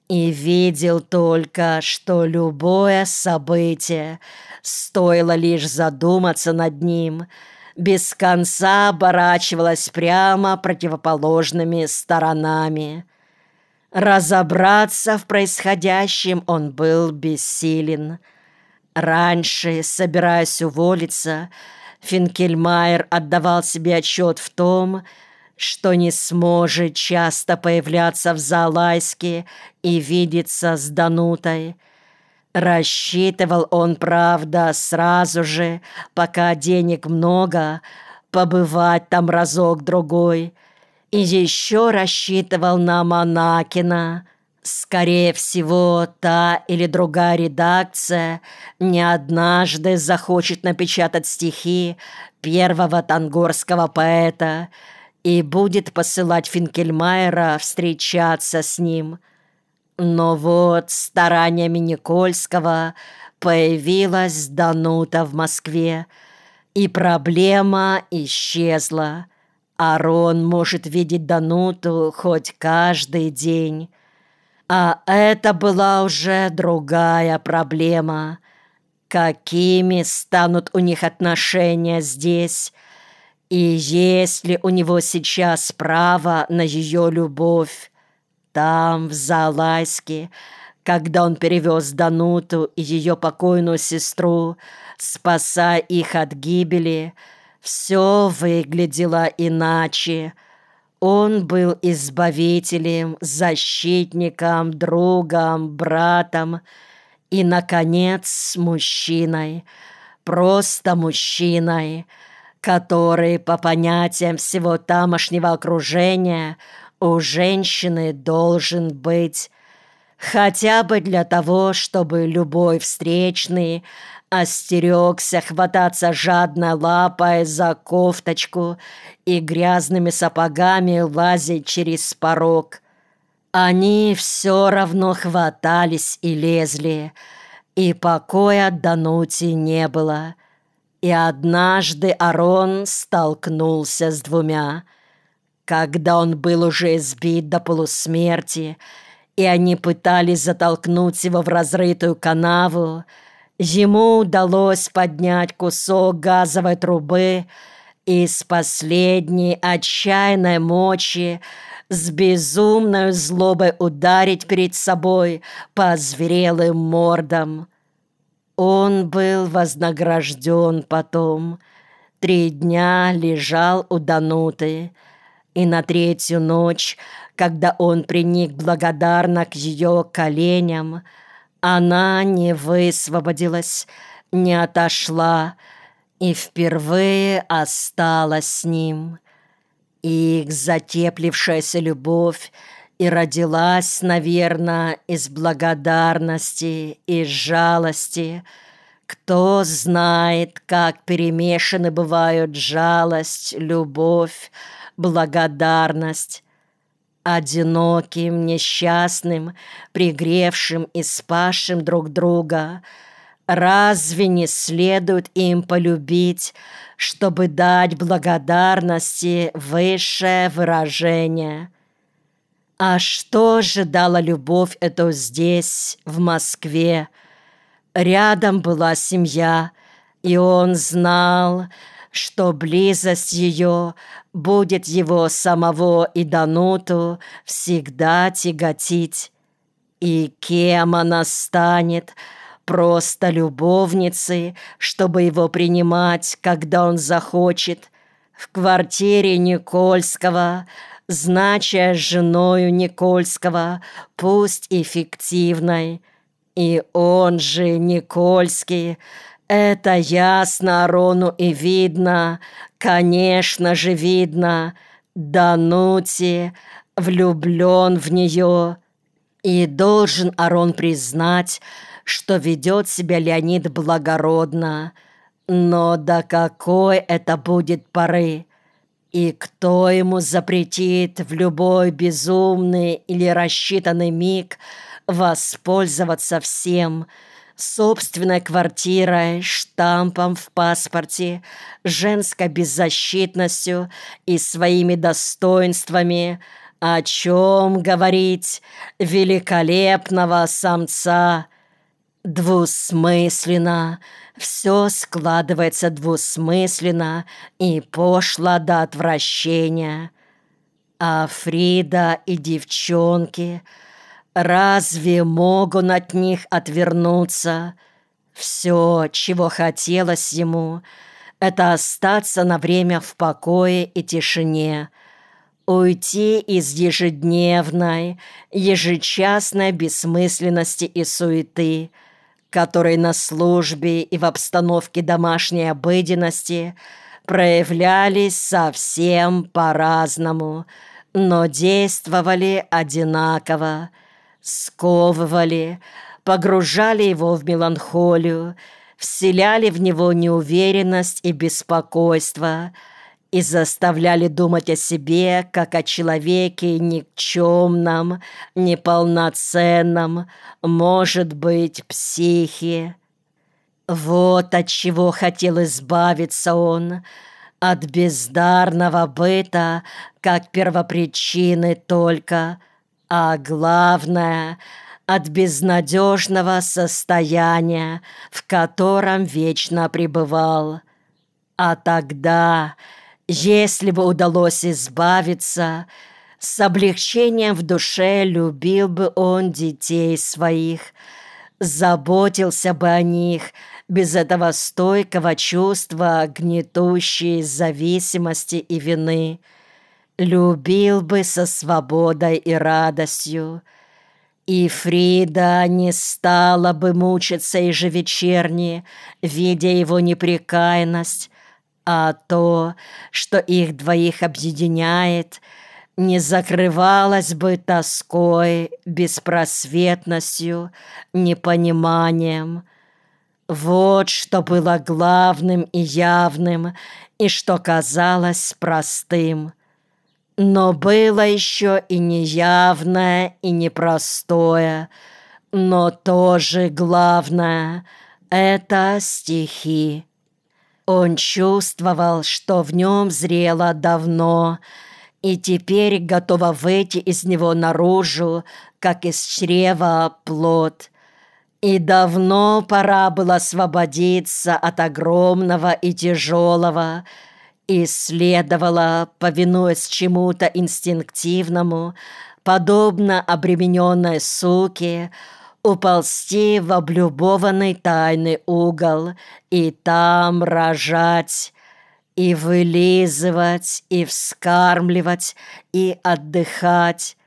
и видел только, что любое событие, стоило лишь задуматься над ним, без конца оборачивалось прямо противоположными сторонами. Разобраться в происходящем он был бессилен. Раньше, собираясь уволиться, Финкельмайер отдавал себе отчет в том, что не сможет часто появляться в Заалайске и видеться с Данутой. Рассчитывал он, правда, сразу же, пока денег много, побывать там разок-другой. И еще рассчитывал на Монакина. Скорее всего, та или другая редакция не однажды захочет напечатать стихи первого тангорского поэта и будет посылать Финкельмайера встречаться с ним. Но вот стараниями Никольского появилась Данута в Москве, и проблема исчезла. Арон может видеть Дануту хоть каждый день. А это была уже другая проблема. Какими станут у них отношения здесь? И есть ли у него сейчас право на ее любовь? Там, в Заалайске, когда он перевез Дануту и ее покойную сестру, спасая их от гибели, все выглядело иначе. Он был избавителем, защитником, другом, братом и, наконец, мужчиной, просто мужчиной, который, по понятиям всего тамошнего окружения, у женщины должен быть, хотя бы для того, чтобы любой встречный остерегся хвататься жадной лапой за кофточку и грязными сапогами лазить через порог. Они все равно хватались и лезли, и покоя Дануте не было. И однажды Арон столкнулся с двумя. Когда он был уже избит до полусмерти, и они пытались затолкнуть его в разрытую канаву, ему удалось поднять кусок газовой трубы и с последней отчаянной мочи с безумной злобой ударить перед собой по зверелым мордам. Он был вознагражден потом. 3 дня лежал у Дануты, и на 3-ю ночь, когда он приник благодарно к ее коленям, она не высвободилась, не отошла и впервые осталась с ним. Их затеплившаяся любовь и родилась, наверное, из благодарности, из жалости. Кто знает, как перемешаны бывают жалость, любовь, благодарность. Одиноким, несчастным, пригревшим и спасшим друг друга, разве не следует им полюбить, чтобы дать благодарности высшее выражение? А что же дала любовь эту здесь, в Москве? Рядом была семья, и он знал, что близость ее будет его самого и Дануту всегда тяготить. И кем она станет? Просто любовницей, чтобы его принимать, когда он захочет, в квартире Никольского, знача женою Никольского, пусть и фиктивной. И он же, Никольский, это ясно Арону и видно, конечно же видно, Дануте влюблен в нее. И должен Арон признать, что ведет себя Леонид благородно. Но до какой это будет поры? И кто ему запретит в любой безумный или рассчитанный миг воспользоваться всем: собственной квартирой, штампом в паспорте, женской беззащитностью и своими достоинствами, О чем говорить великолепного самца? Двусмысленно, все складывается двусмысленно и пошло до отвращения. А Фрида и девчонки, разве могут от них отвернуться? Все, чего хотелось ему, это остаться на время в покое и тишине, уйти из ежедневной, ежечасной бессмысленности и суеты, которые на службе и в обстановке домашней обыденности проявлялись совсем по-разному, но действовали одинаково, сковывали, погружали его в меланхолию, вселяли в него неуверенность и беспокойство и заставляли думать о себе, как о человеке никчемном, неполноценном, может быть, психе. Вот от чего хотел избавиться он, от бездарного быта, как первопричины только, а главное — от безнадежного состояния, в котором вечно пребывал. А тогда, если бы удалось избавиться, с облегчением в душе любил бы он детей своих, заботился бы о них без этого стойкого чувства гнетущей зависимости и вины, любил бы со свободой и радостью. И Фрида не стала бы мучиться ежевечерне, видя его непрекаянность, а то, что их двоих объединяет, не закрывалось бы тоской, беспросветностью, непониманием. Вот что было главным и явным, и что казалось простым. Но было еще и неявное, и непростое, но тоже главное — это стихи. Он чувствовал, что в нем зрело давно, и теперь готово выйти из него наружу, как из чрева плод. И давно пора было освободиться от огромного и тяжелого, и следовало, повинуясь чему-то инстинктивному, подобно обремененной суке, уползти в облюбованный тайный угол и там рожать, и вылизывать, и вскармливать, и отдыхать.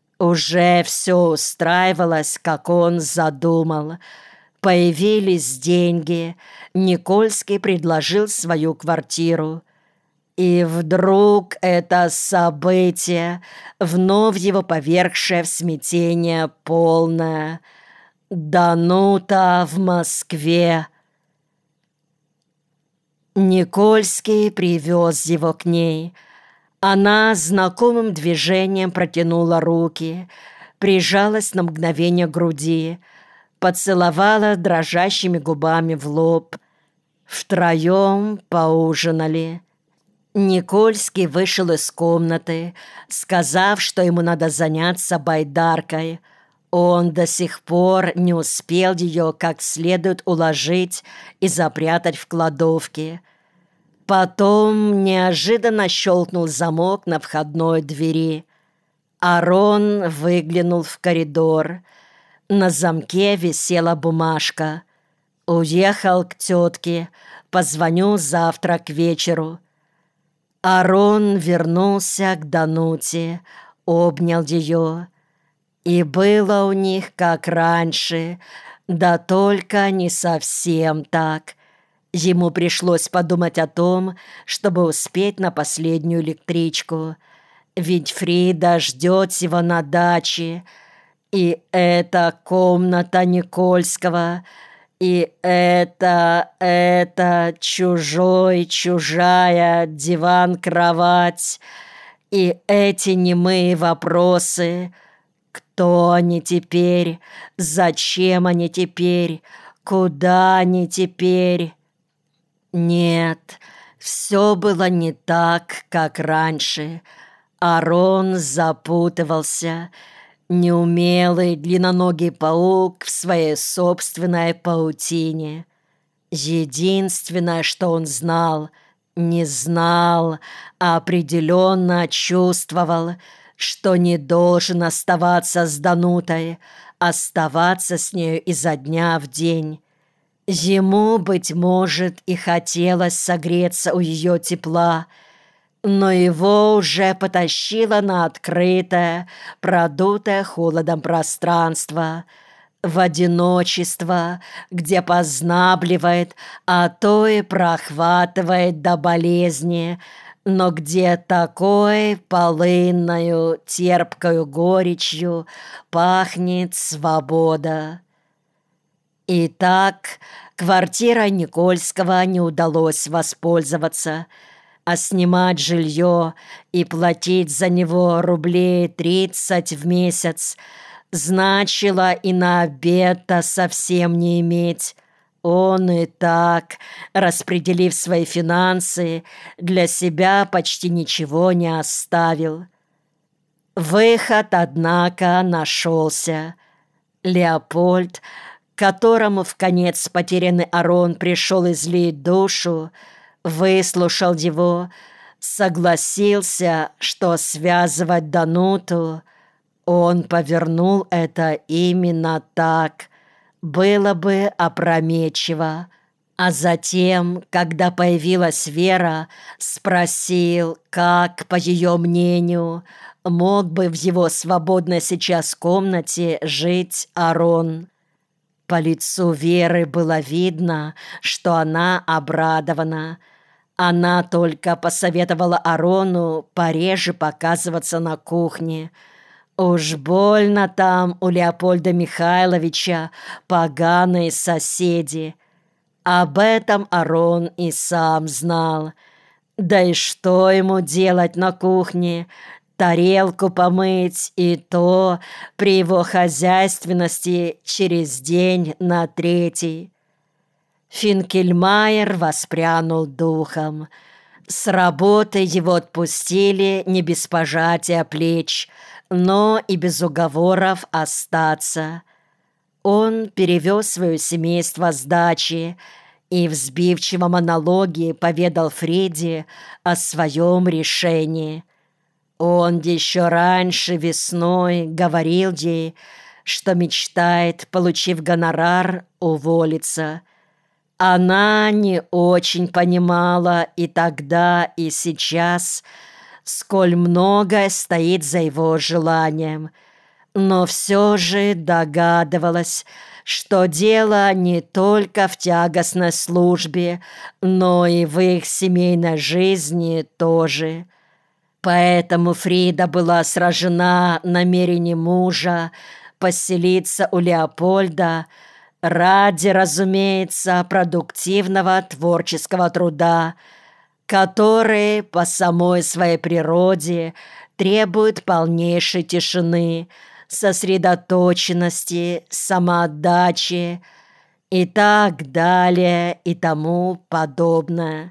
Уже все устраивалось, как он задумал. Появились деньги, Никольский предложил свою квартиру. И вдруг это событие, вновь его повергшее в смятение полное. Данута в Москве. Никольский привез его к ней. Она знакомым движением протянула руки, прижалась на мгновение к груди, поцеловала дрожащими губами в лоб. Втроем поужинали. Никольский вышел из комнаты, сказав, что ему надо заняться байдаркой. Он до сих пор не успел ее как следует уложить и запрятать в кладовке. Потом неожиданно щелкнул замок на входной двери. Арон выглянул в коридор. На замке висела бумажка. «Уехал к тетке. Позвоню завтра к вечеру». Арон вернулся к Дануте, обнял ее. И было у них как раньше, да только не совсем так. Ему пришлось подумать о том, чтобы успеть на последнюю электричку. Ведь Фрида ждет его на даче. И это комната Никольского, и это чужая диван-кровать, и эти немые вопросы. Кто они теперь? Зачем они теперь? Куда они теперь? Нет, все было не так, как раньше. Аарон запутывался, неумелый длинноногий паук в своей собственной паутине. Единственное, что он знал, не знал, а определенно чувствовал, что не должен оставаться с Данутой, оставаться с нею изо дня в день. Ему, быть может, и хотелось согреться у ее тепла, но его уже потащило на открытое, продутое холодом пространство, в одиночество, где познабливает, а то и прохватывает до болезни, но где такой полынною, терпкою горечью пахнет свобода. Итак, квартирой Никольского не удалось воспользоваться, а снимать жилье и платить за него рублей 30 в месяц значило и на обед-то совсем не иметь. Он и так, распределив свои финансы, для себя почти ничего не оставил. Выход, однако, нашелся. Леопольд, которому вконец потерянный Аарон пришел излить душу, выслушал его, согласился, что связывать Дануту, он повернул это именно так, было бы опрометчиво. А затем, когда появилась Вера, спросил, как, по ее мнению, мог бы в его свободной сейчас комнате жить Аарон. По лицу Веры было видно, что она обрадована. Она только посоветовала Аарону пореже показываться на кухне. Уж больно там у Леопольда Михайловича поганые соседи. Об этом Аарон и сам знал. Да и что ему делать на кухне? Тарелку помыть, и то при его хозяйственности через день на третий. Финкельмайер воспрянул духом. С работы его отпустили не без пожатия плеч, но и без уговоров остаться. Он перевез свое семейство с дачи и в сбивчивом монологе поведал Фреде о своем решении. Он еще раньше весной говорил ей, что мечтает, получив гонорар, уволиться. Она не очень понимала и тогда, и сейчас, сколь многое стоит за его желанием, но все же догадывалась, что дело не только в тягостной службе, но и в их семейной жизни тоже. Поэтому Фрида была сражена намерением мужа поселиться у Леопольда ради, разумеется, продуктивного творческого труда, который по самой своей природе требует полнейшей тишины, сосредоточенности, самоотдачи и так далее и тому подобное.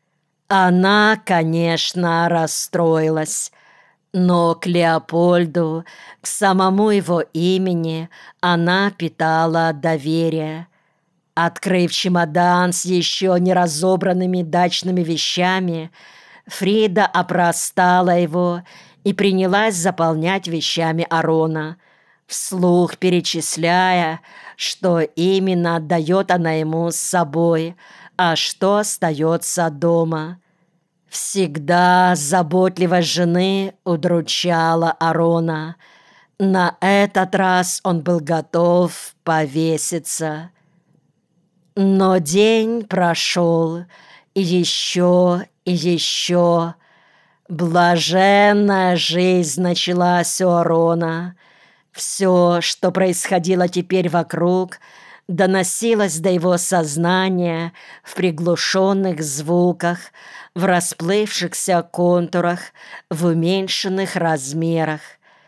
Она, конечно, расстроилась, но к Леопольду, к самому его имени, она питала доверие. Открыв чемодан с еще не разобранными дачными вещами, Фрида опростала его и принялась заполнять вещами Аарона, вслух перечисляя, что именно отдает она ему с собой, а что остается дома. Всегда заботливость жены удручала Аарона. На этот раз он был готов повеситься. Но день прошел, и еще, и еще. Блаженная жизнь началась у Аарона. Все, что происходило теперь вокруг, доносилось до его сознания в приглушенных звуках, в расплывшихся контурах, в уменьшенных размерах.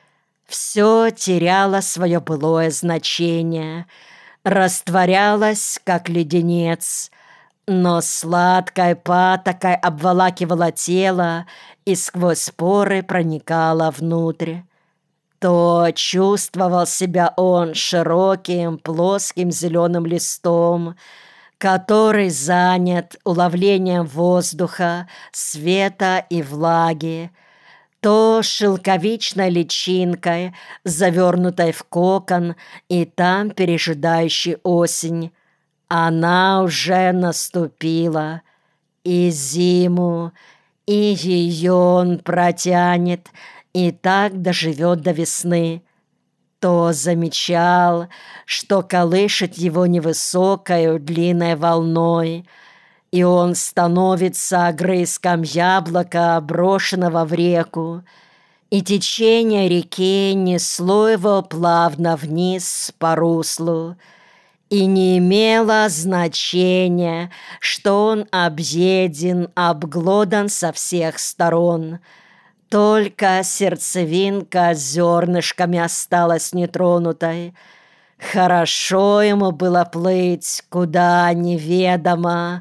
Все теряло свое былое значение, растворялось, как леденец, но сладкая патокой обволакивала тело и сквозь поры проникала внутрь. То чувствовал себя он широким, плоским зеленым листом, который занят уловлением воздуха, света и влаги, то шелковичной личинкой, завернутой в кокон и там пережидающей осень. Она уже наступила, и зиму, и ее он протянет, и так доживет до весны. То замечал, что колышет его невысокою длинной волной, и он становится огрызком яблока, брошенного в реку, и течение реки несло его плавно вниз по руслу, и не имело значения, что он объеден, обглодан со всех сторон. Только сердцевинка с зернышками осталась нетронутой. Хорошо ему было плыть, куда неведомо,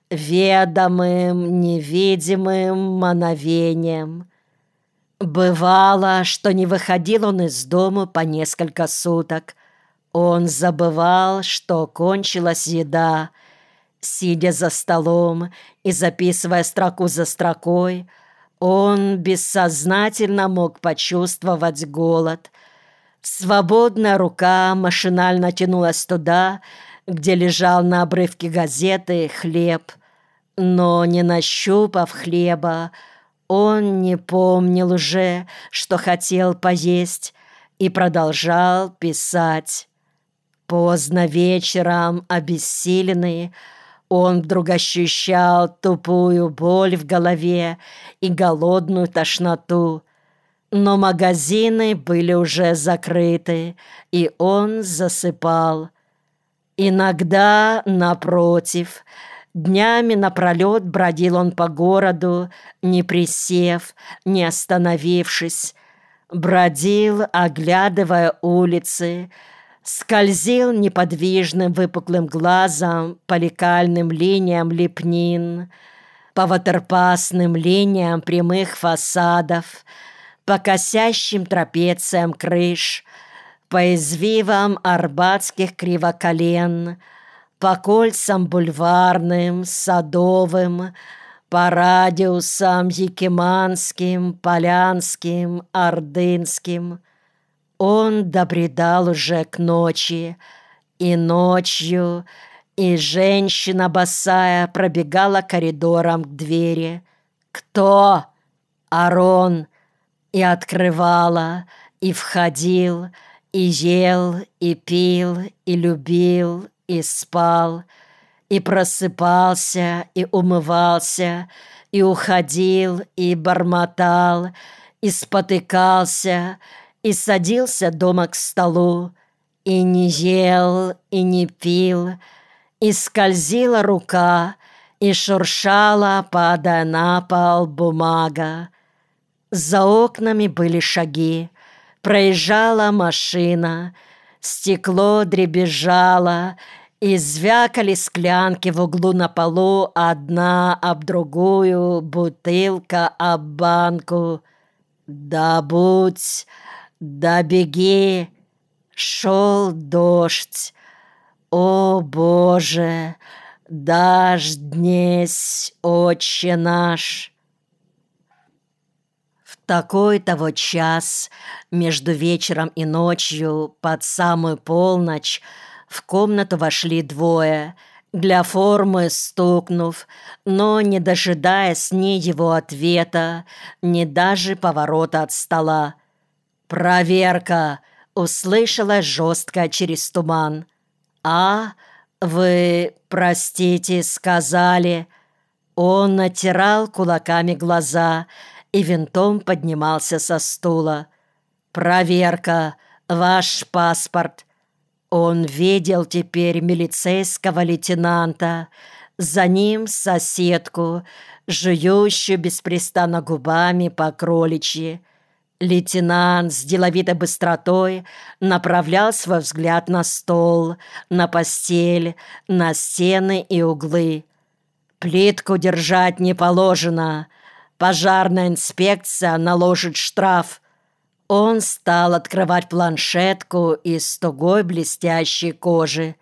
ведомым, невидимым мановением. Бывало, что не выходил он из дому по несколько суток. Он забывал, что кончилась еда. Сидя за столом и записывая строку за строкой, он бессознательно мог почувствовать голод. Свободная рука машинально тянулась туда, где лежал на обрывке газеты хлеб. Но не нащупав хлеба, он не помнил уже, что хотел поесть, и продолжал писать. Поздно вечером, обессиленный, он вдруг ощущал тупую боль в голове и голодную тошноту. Но магазины были уже закрыты, и он засыпал. Иногда, напротив, днями напролет бродил он по городу, не присев, не остановившись. Бродил, оглядывая улицы, скользил неподвижным выпуклым глазом по лекальным линиям лепнин, по ватерпасным линиям прямых фасадов, по косящим трапециям крыш, по извивам арбатских кривоколен, по кольцам бульварным, садовым, по радиусам якиманским, полянским, ордынским. Он добредал уже к ночи, и ночью, и женщина босая пробегала коридором к двери. «Кто?» «Арон!» И открывала, и входил, и ел, и пил, и любил, и спал, и просыпался, и умывался, и уходил, и бормотал, и спотыкался, и садился дома к столу, и не ел, и не пил, и скользила рука, и шуршала, падая на пол, бумага. За окнами были шаги, проезжала машина, стекло дребезжало, и звякали склянки в углу на полу, одна об другую, бутылка об банку. «Да будь! Да беги!» Шел дождь. «О, Боже! Дождь днесь, Отче наш!» В такой-то вот час, между вечером и ночью, под самую полночь, в комнату вошли двое, для формы стукнув, но не дожидаясь ни его ответа, ни даже поворота от стола. «Проверка!» — услышала жестко через туман. «А, вы, простите, сказали...» Он натирал кулаками глаза и винтом поднимался со стула. «Проверка! Ваш паспорт!» Он видел теперь милицейского лейтенанта, за ним соседку, жующую беспрестанно губами по кроличьи. Лейтенант с деловитой быстротой направлял свой взгляд на стол, на постель, на стены и углы. Плитку держать не положено. Пожарная инспекция наложит штраф». Он стал открывать планшетку из тугой блестящей кожи.